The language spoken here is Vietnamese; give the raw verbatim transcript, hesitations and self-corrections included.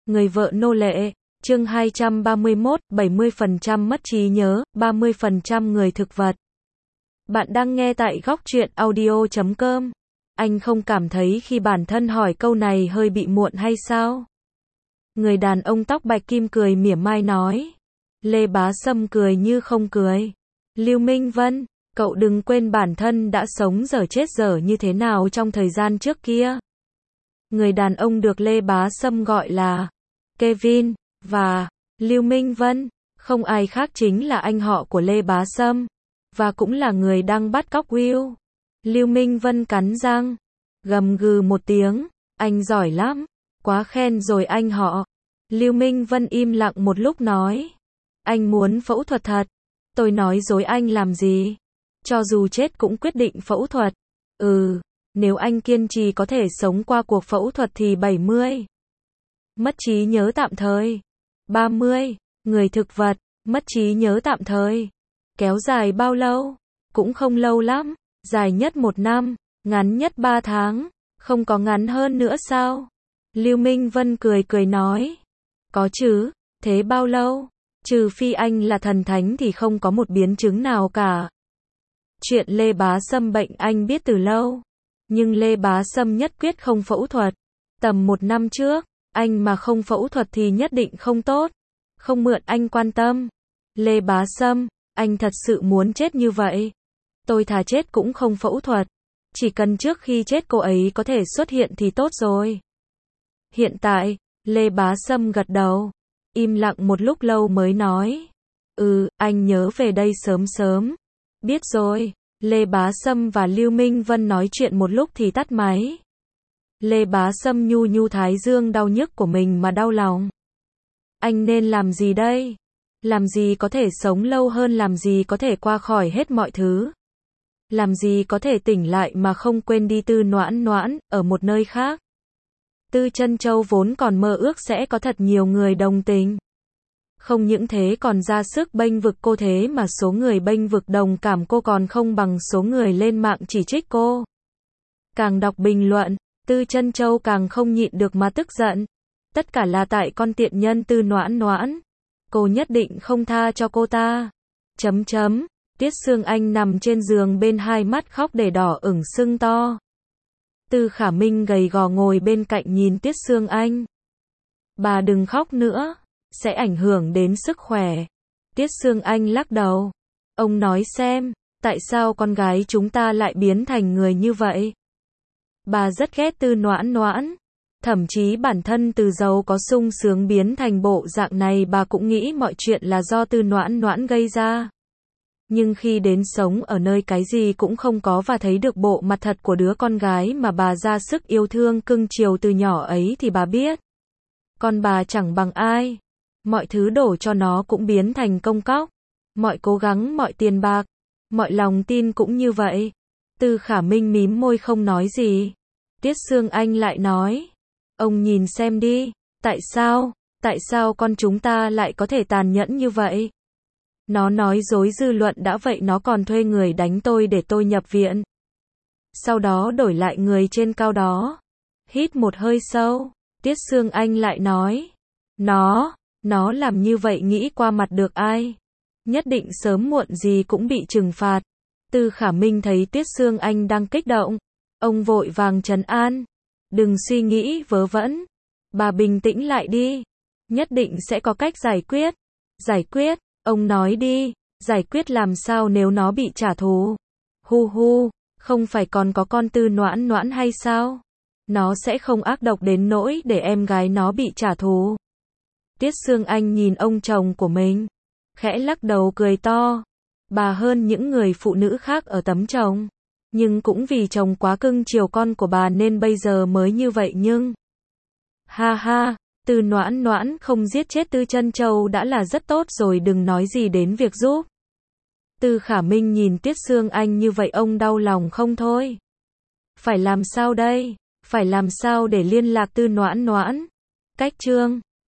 Người vợ nô lệ, chương hai trăm ba mươi mốt, bảy mươi phần trăm mất trí nhớ, ba mươi phần trăm người thực vật. Bạn đang nghe tại góc truyện audio chấm com. Anh không cảm thấy khi bản thân hỏi câu này hơi bị muộn hay sao? Người đàn ông tóc bạch kim cười mỉa mai nói. Lê Bá Sâm cười như không cười. Lưu Minh Vân, cậu đừng quên bản thân đã sống dở chết dở như thế nào trong thời gian trước kia. Người đàn ông được Lê Bá Sâm gọi là Kevin, và Lưu Minh Vân, không ai khác chính là anh họ của Lê Bá Sâm, và cũng là người đang bắt cóc Will. Lưu Minh Vân cắn răng, gầm gừ một tiếng, anh giỏi lắm, quá khen rồi anh họ. Lưu Minh Vân im lặng một lúc nói, anh muốn phẫu thuật thật, tôi nói dối anh làm gì, cho dù chết cũng quyết định phẫu thuật. Ừ, nếu anh kiên trì có thể sống qua cuộc phẫu thuật thì bảy mươi. Mất trí nhớ tạm thời. ba mươi. Người thực vật, mất trí nhớ tạm thời. Kéo dài bao lâu? Cũng không lâu lắm, dài nhất một năm, ngắn nhất ba tháng, không có ngắn hơn nữa sao? Lưu Minh Vân cười cười nói. Có chứ, thế bao lâu? Trừ phi anh là thần thánh thì không có một biến chứng nào cả. Chuyện Lê Bá Sâm bệnh anh biết từ lâu. Nhưng Lê Bá Sâm nhất quyết không phẫu thuật. Tầm một năm trước, anh mà không phẫu thuật thì nhất định không tốt. Không mượn anh quan tâm. Lê Bá Sâm, anh thật sự muốn chết như vậy? Tôi thà chết cũng không phẫu thuật. Chỉ cần trước khi chết cô ấy có thể xuất hiện thì tốt rồi. Hiện tại, Lê Bá Sâm gật đầu. Im lặng một lúc lâu mới nói. Ừ, anh nhớ về đây sớm sớm. Biết rồi. Lê Bá Sâm và Lưu Minh Vân nói chuyện một lúc thì tắt máy. Lê Bá Sâm nhu nhu thái dương đau nhức của mình mà đau lòng. Anh nên làm gì đây? Làm gì có thể sống lâu hơn, làm gì có thể qua khỏi hết mọi thứ? Làm gì có thể tỉnh lại mà không quên đi Tư Noãn Noãn, ở một nơi khác? Tư Trân Châu vốn còn mơ ước sẽ có thật nhiều người đồng tình. Không những thế còn ra sức bênh vực cô, thế mà số người bênh vực đồng cảm cô còn không bằng số người lên mạng chỉ trích cô. Càng đọc bình luận, Tư Trân Châu càng không nhịn được mà tức giận. Tất cả là tại con tiện nhân Tư Noãn Noãn. Cô nhất định không tha cho cô ta. Chấm chấm, Tiết Sương Anh nằm trên giường bên, hai mắt khóc để đỏ ửng sưng to. Tư Khả Minh gầy gò ngồi bên cạnh nhìn Tiết Sương Anh. Bà đừng khóc nữa, sẽ ảnh hưởng đến sức khỏe. Tiết Sương Anh lắc đầu. Ông nói xem, tại sao con gái chúng ta lại biến thành người như vậy? Bà rất ghét Tư Noãn Noãn. Thậm chí bản thân từ giàu có sung sướng biến thành bộ dạng này bà cũng nghĩ mọi chuyện là do Tư Noãn Noãn gây ra. Nhưng khi đến sống ở nơi cái gì cũng không có và thấy được bộ mặt thật của đứa con gái mà bà ra sức yêu thương cưng chiều từ nhỏ ấy thì bà biết. Con bà chẳng bằng ai. Mọi thứ đổ cho nó cũng biến thành công cóc. Mọi cố gắng, mọi tiền bạc, mọi lòng tin cũng như vậy. Tư Khả Minh mím môi không nói gì. Tiết Sương Anh lại nói. Ông nhìn xem đi, tại sao, tại sao con chúng ta lại có thể tàn nhẫn như vậy? Nó nói dối dư luận đã vậy nó còn thuê người đánh tôi để tôi nhập viện. Sau đó đổi lại người trên cao đó. Hít một hơi sâu, Tiết Sương Anh lại nói. Nó, nó làm như vậy nghĩ qua mặt được ai? Nhất định sớm muộn gì cũng bị trừng phạt. Tư Khả Minh thấy Tiết Sương Anh đang kích động. Ông vội vàng trấn an. Đừng suy nghĩ vớ vẩn. Bà bình tĩnh lại đi. Nhất định sẽ có cách giải quyết. Giải quyết, ông nói đi. Giải quyết làm sao nếu nó bị trả thù? Hu hu, không phải còn có con Tư Noãn Noãn hay sao? Nó sẽ không ác độc đến nỗi để em gái nó bị trả thù. Tiết Sương Anh nhìn ông chồng của mình. Khẽ lắc đầu cười to. Bà hơn những người phụ nữ khác ở tấm chồng. Nhưng cũng vì chồng quá cưng chiều con của bà nên bây giờ mới như vậy nhưng. Ha ha, Tư Noãn Noãn không giết chết Tư Trân Châu đã là rất tốt rồi, đừng nói gì đến việc giúp. Tư Khả Minh nhìn Tiết Sương Anh như vậy ông đau lòng không thôi. Phải làm sao đây? Phải làm sao để liên lạc Tư Noãn Noãn? Cách chương